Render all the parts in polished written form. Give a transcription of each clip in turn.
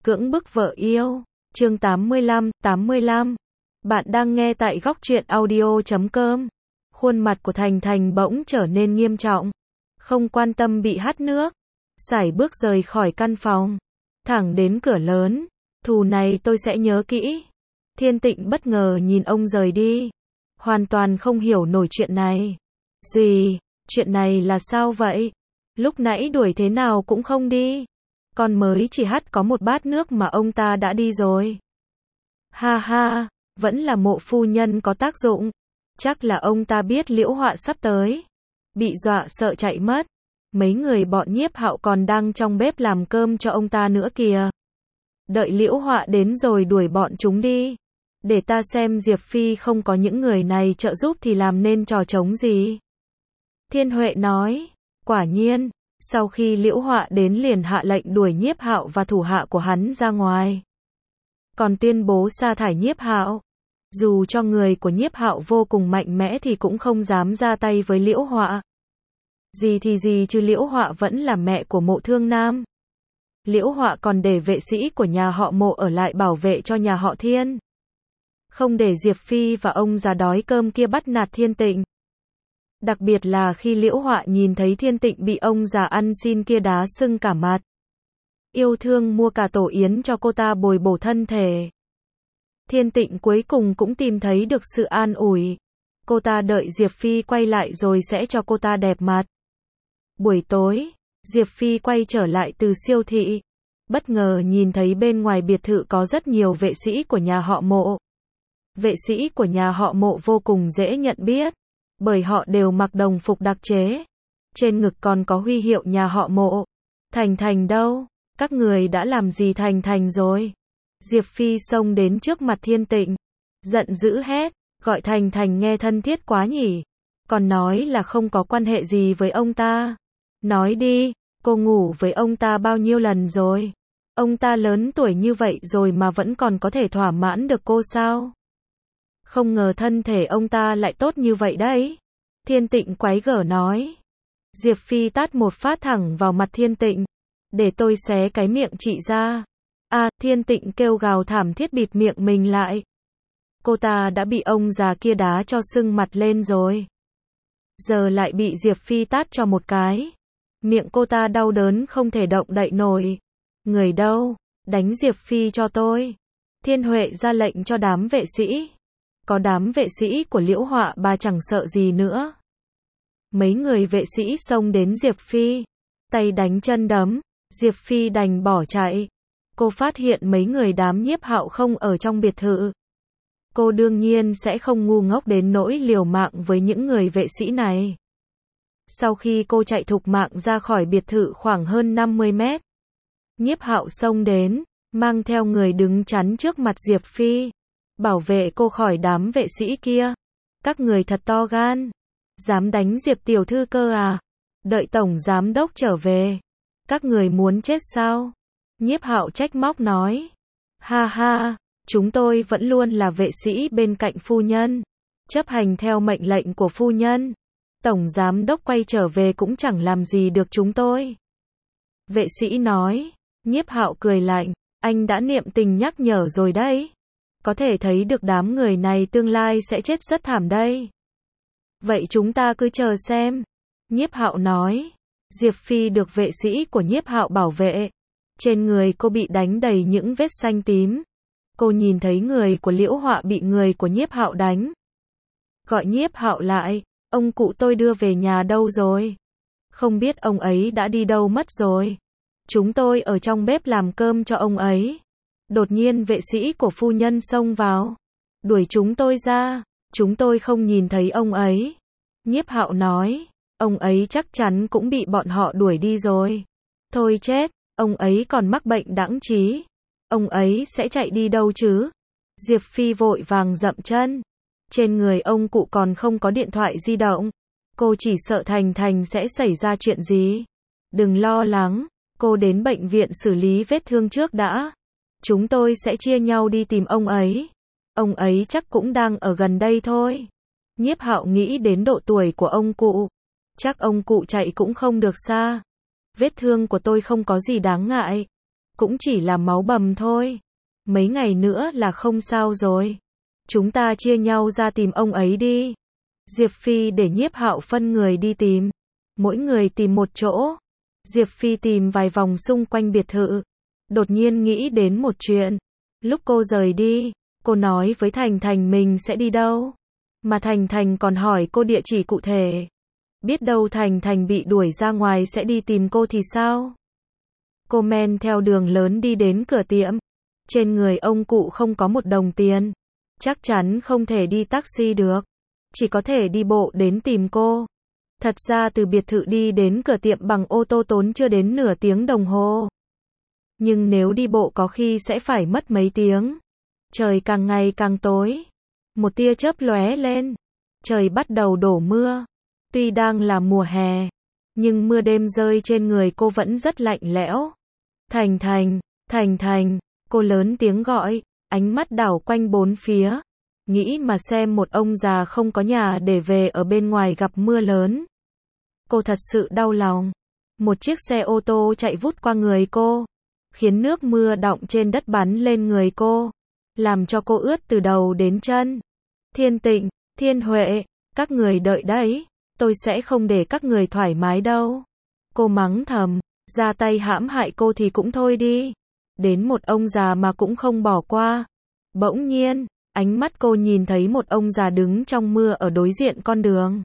Cưỡng bức vợ yêu. Chương 85. Bạn đang nghe tại góc truyện audio.com. Khuôn mặt của Thành Thành bỗng trở nên nghiêm trọng. Không quan tâm bị hắt nước. Sải bước rời khỏi căn phòng. Thẳng đến cửa lớn. Thù này tôi sẽ nhớ kỹ. Thiên Tịnh bất ngờ nhìn ông rời đi. Hoàn toàn không hiểu nổi chuyện này. Gì? Chuyện này là sao vậy? Lúc nãy đuổi thế nào cũng không đi. Con mới chỉ hắt có một bát nước mà ông ta đã đi rồi. Ha ha, vẫn là Mộ phu nhân có tác dụng. Chắc là ông ta biết Liễu Họa sắp tới. Bị dọa sợ chạy mất. Mấy người bọn Nhiếp Hạo còn đang trong bếp làm cơm cho ông ta nữa kìa. Đợi Liễu Họa đến rồi đuổi bọn chúng đi. Để ta xem Diệp Phi không có những người này trợ giúp thì làm nên trò trống gì. Thiên Huệ nói. Quả nhiên. Sau khi Liễu Họa đến liền hạ lệnh đuổi Nhiếp Hạo và thủ hạ của hắn ra ngoài. Còn tuyên bố sa thải Nhiếp Hạo. Dù cho người của Nhiếp Hạo vô cùng mạnh mẽ thì cũng không dám ra tay với Liễu Họa. Gì thì gì chứ Liễu Họa vẫn là mẹ của Mộ Thương Nam. Liễu Họa còn để vệ sĩ của nhà họ Mộ ở lại bảo vệ cho nhà họ Thiên. Không để Diệp Phi và ông già đói cơm kia bắt nạt Thiên Tịnh. Đặc biệt là khi Liễu Họa nhìn thấy Thiên Tịnh bị ông già ăn xin kia đá sưng cả mặt. Yêu thương mua cả tổ yến cho cô ta bồi bổ thân thể. Thiên Tịnh cuối cùng cũng tìm thấy được sự an ủi. Cô ta đợi Diệp Phi quay lại rồi sẽ cho cô ta đẹp mặt. Buổi tối, Diệp Phi quay trở lại từ siêu thị. Bất ngờ nhìn thấy bên ngoài biệt thự có rất nhiều vệ sĩ của nhà họ Mộ. Vệ sĩ của nhà họ Mộ vô cùng dễ nhận biết. Bởi họ đều mặc đồng phục đặc chế. Trên ngực còn có huy hiệu nhà họ Mộ. Thành Thành đâu? Các người đã làm gì Thành Thành rồi? Diệp Phi xông đến trước mặt Thiên Tịnh. Giận dữ hét. Gọi Thành Thành nghe thân thiết quá nhỉ. Còn nói là không có quan hệ gì với ông ta. Nói đi, cô ngủ với ông ta bao nhiêu lần rồi? Ông ta lớn tuổi như vậy rồi mà vẫn còn có thể thỏa mãn được cô sao? Không ngờ thân thể ông ta lại tốt như vậy đấy. Thiên Tịnh quái gở nói. Diệp Phi tát một phát thẳng vào mặt Thiên Tịnh. Để tôi xé cái miệng chị ra. Thiên Tịnh kêu gào thảm thiết bịt miệng mình lại. Cô ta đã bị ông già kia đá cho sưng mặt lên rồi. Giờ lại bị Diệp Phi tát cho một cái. Miệng cô ta đau đớn không thể động đậy nổi. Người đâu? Đánh Diệp Phi cho tôi. Thiên Huệ ra lệnh cho đám vệ sĩ. Có đám vệ sĩ của Liễu Họa bà chẳng sợ gì nữa. Mấy người vệ sĩ xông đến Diệp Phi. Tay đánh chân đấm. Diệp Phi đành bỏ chạy. Cô phát hiện mấy người đám Nhiếp Hạo không ở trong biệt thự. Cô đương nhiên sẽ không ngu ngốc đến nỗi liều mạng với những người vệ sĩ này. Sau khi cô chạy thục mạng ra khỏi biệt thự khoảng hơn 50 mét. Nhiếp Hạo xông đến, mang theo người đứng chắn trước mặt Diệp Phi. Bảo vệ cô khỏi đám vệ sĩ kia. Các người thật to gan. Dám đánh Diệp tiểu thư cơ à? Đợi tổng giám đốc trở về. Các người muốn chết sao? Nhiếp Hạo trách móc nói. Ha ha, chúng tôi vẫn luôn là vệ sĩ bên cạnh phu nhân. Chấp hành theo mệnh lệnh của phu nhân. Tổng giám đốc quay trở về cũng chẳng làm gì được chúng tôi. Vệ sĩ nói. Nhiếp Hạo cười lạnh. Anh đã niệm tình nhắc nhở rồi đấy. Có thể thấy được đám người này tương lai sẽ chết rất thảm đây. Vậy chúng ta cứ chờ xem. Nhiếp Hạo nói. Diệp Phi được vệ sĩ của Nhiếp Hạo bảo vệ. Trên người cô bị đánh đầy những vết xanh tím. Cô nhìn thấy người của Liễu Họa bị người của Nhiếp Hạo đánh. Gọi Nhiếp Hạo lại. Ông cụ tôi đưa về nhà đâu rồi? Không biết ông ấy đã đi đâu mất rồi. Chúng tôi ở trong bếp làm cơm cho ông ấy. Đột nhiên vệ sĩ của phu nhân xông vào. Đuổi chúng tôi ra. Chúng tôi không nhìn thấy ông ấy. Nhiếp Hạo nói. Ông ấy chắc chắn cũng bị bọn họ đuổi đi rồi. Thôi chết. Ông ấy còn mắc bệnh đãng trí. Ông ấy sẽ chạy đi đâu chứ? Diệp Phi vội vàng dậm chân. Trên người ông cụ còn không có điện thoại di động. Cô chỉ sợ Thành Thành sẽ xảy ra chuyện gì. Đừng lo lắng. Cô đến bệnh viện xử lý vết thương trước đã. Chúng tôi sẽ chia nhau đi tìm ông ấy. Ông ấy chắc cũng đang ở gần đây thôi. Nhiếp Hạo nghĩ đến độ tuổi của ông cụ. Chắc ông cụ chạy cũng không được xa. Vết thương của tôi không có gì đáng ngại. cũng chỉ là máu bầm thôi. Mấy ngày nữa là không sao rồi. Chúng ta chia nhau ra tìm ông ấy đi. Diệp Phi để Nhiếp Hạo phân người đi tìm. Mỗi người tìm một chỗ. Diệp Phi tìm vài vòng xung quanh biệt thự. Đột nhiên nghĩ đến một chuyện. Lúc cô rời đi, cô nói với Thành Thành mình sẽ đi đâu. Mà Thành Thành còn hỏi cô địa chỉ cụ thể. Biết đâu Thành Thành bị đuổi ra ngoài sẽ đi tìm cô thì sao? Cô men theo đường lớn đi đến cửa tiệm. Trên người ông cụ không có một đồng tiền. Chắc chắn không thể đi taxi được. Chỉ có thể đi bộ đến tìm cô. Thật ra từ biệt thự đi đến cửa tiệm bằng ô tô tốn chưa đến nửa tiếng đồng hồ. Nhưng nếu đi bộ có khi sẽ phải mất mấy tiếng. Trời càng ngày càng tối. Một tia chớp lóe lên. Trời bắt đầu đổ mưa. Tuy đang là mùa hè, nhưng mưa đêm rơi trên người cô vẫn rất lạnh lẽo. Thành Thành, Thành Thành, cô lớn tiếng gọi, ánh mắt đảo quanh bốn phía. Nghĩ mà xem một ông già không có nhà để về ở bên ngoài gặp mưa lớn. Cô thật sự đau lòng. Một chiếc xe ô tô chạy vút qua người cô, khiến nước mưa đọng trên đất bắn lên người cô, làm cho cô ướt từ đầu đến chân. Thiên Tịnh, Thiên Huệ, các người đợi đấy, tôi sẽ không để các người thoải mái đâu. Cô mắng thầm, ra tay hãm hại cô thì cũng thôi đi. Đến một ông già mà cũng không bỏ qua. Bỗng nhiên, ánh mắt cô nhìn thấy một ông già đứng trong mưa ở đối diện con đường.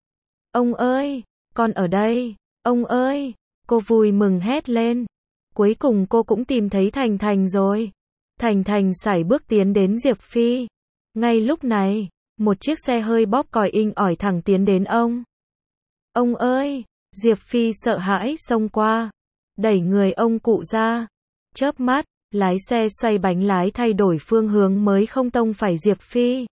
Ông ơi, con ở đây, ông ơi, cô vui mừng hét lên. Cuối cùng cô cũng tìm thấy Thành Thành rồi. Thành Thành sải bước tiến đến Diệp Phi. Ngay lúc này, một chiếc xe hơi bóp còi inh ỏi thẳng tiến đến ông. Ông ơi, Diệp Phi sợ hãi xông qua, đẩy người ông cụ ra. Chớp mắt, lái xe xoay bánh lái thay đổi phương hướng mới không tông phải Diệp Phi.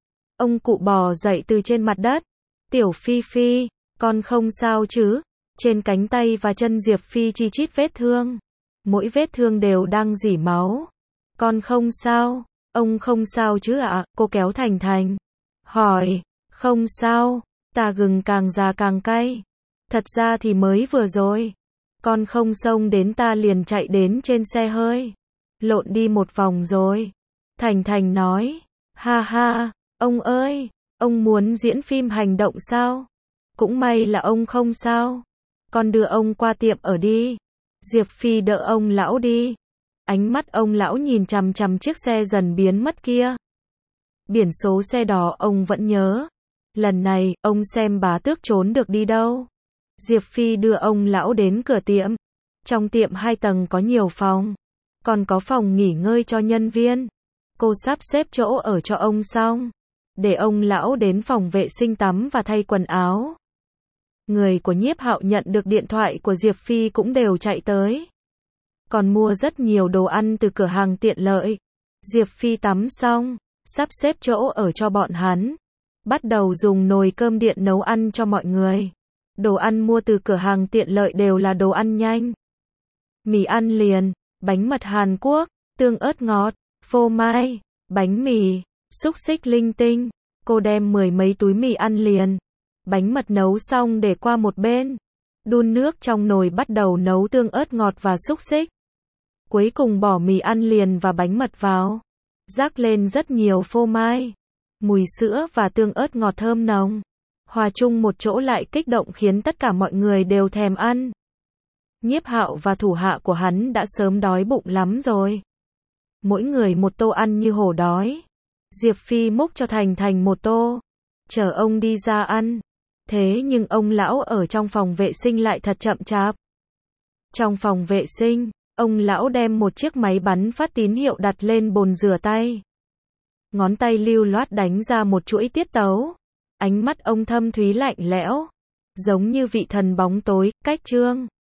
Ông cụ bò dậy từ trên mặt đất. Tiểu Phi Phi, con không sao chứ? Trên cánh tay và chân Diệp Phi chi chít vết thương. Mỗi vết thương đều đang rỉ máu. Con không sao, ông không sao chứ ạ? Cô kéo Thành Thành. Hỏi, không sao, ta gừng càng già càng cay. Thật ra thì mới vừa rồi, con không xông đến ta liền chạy đến trên xe hơi. Lộn đi một vòng rồi. Thành Thành nói, ha ha, ông ơi, ông muốn diễn phim hành động sao? Cũng may là ông không sao. Con đưa ông qua tiệm ở đi. Diệp Phi đỡ ông lão đi. Ánh mắt ông lão nhìn chằm chằm chiếc xe dần biến mất kia. Biển số xe đỏ ông vẫn nhớ. Lần này, ông xem bá tước trốn được đi đâu. Diệp Phi đưa ông lão đến cửa tiệm. Trong tiệm 2 tầng có nhiều phòng. Còn có phòng nghỉ ngơi cho nhân viên. Cô sắp xếp chỗ ở cho ông xong. Để ông lão đến phòng vệ sinh tắm và thay quần áo. Người của Nhiếp Hạo nhận được điện thoại của Diệp Phi cũng đều chạy tới. Còn mua rất nhiều đồ ăn từ cửa hàng tiện lợi. Diệp Phi tắm xong, sắp xếp chỗ ở cho bọn hắn. Bắt đầu dùng nồi cơm điện nấu ăn cho mọi người. Đồ ăn mua từ cửa hàng tiện lợi đều là đồ ăn nhanh. Mì ăn liền, bánh mật Hàn Quốc, tương ớt ngọt, phô mai, bánh mì, xúc xích linh tinh. Cô đem 10 mấy túi mì ăn liền. Bánh mật nấu xong để qua một bên. Đun nước trong nồi bắt đầu nấu tương ớt ngọt và xúc xích. Cuối cùng bỏ mì ăn liền và bánh mật vào. Rắc lên rất nhiều phô mai. Mùi sữa và tương ớt ngọt thơm nồng. Hòa chung một chỗ lại kích động khiến tất cả mọi người đều thèm ăn. Nhiếp Hạo và thủ hạ của hắn đã sớm đói bụng lắm rồi. Mỗi người một tô ăn như hổ đói. Diệp Phi múc cho Thành Thành một tô. Chờ ông đi ra ăn. Thế nhưng ông lão ở trong phòng vệ sinh lại thật chậm chạp. Trong phòng vệ sinh, ông lão đem một chiếc máy bắn phát tín hiệu đặt lên bồn rửa tay. Ngón tay lưu loát đánh ra một chuỗi tiết tấu. Ánh mắt ông thâm thúy lạnh lẽo, giống như vị thần bóng tối, cách trương.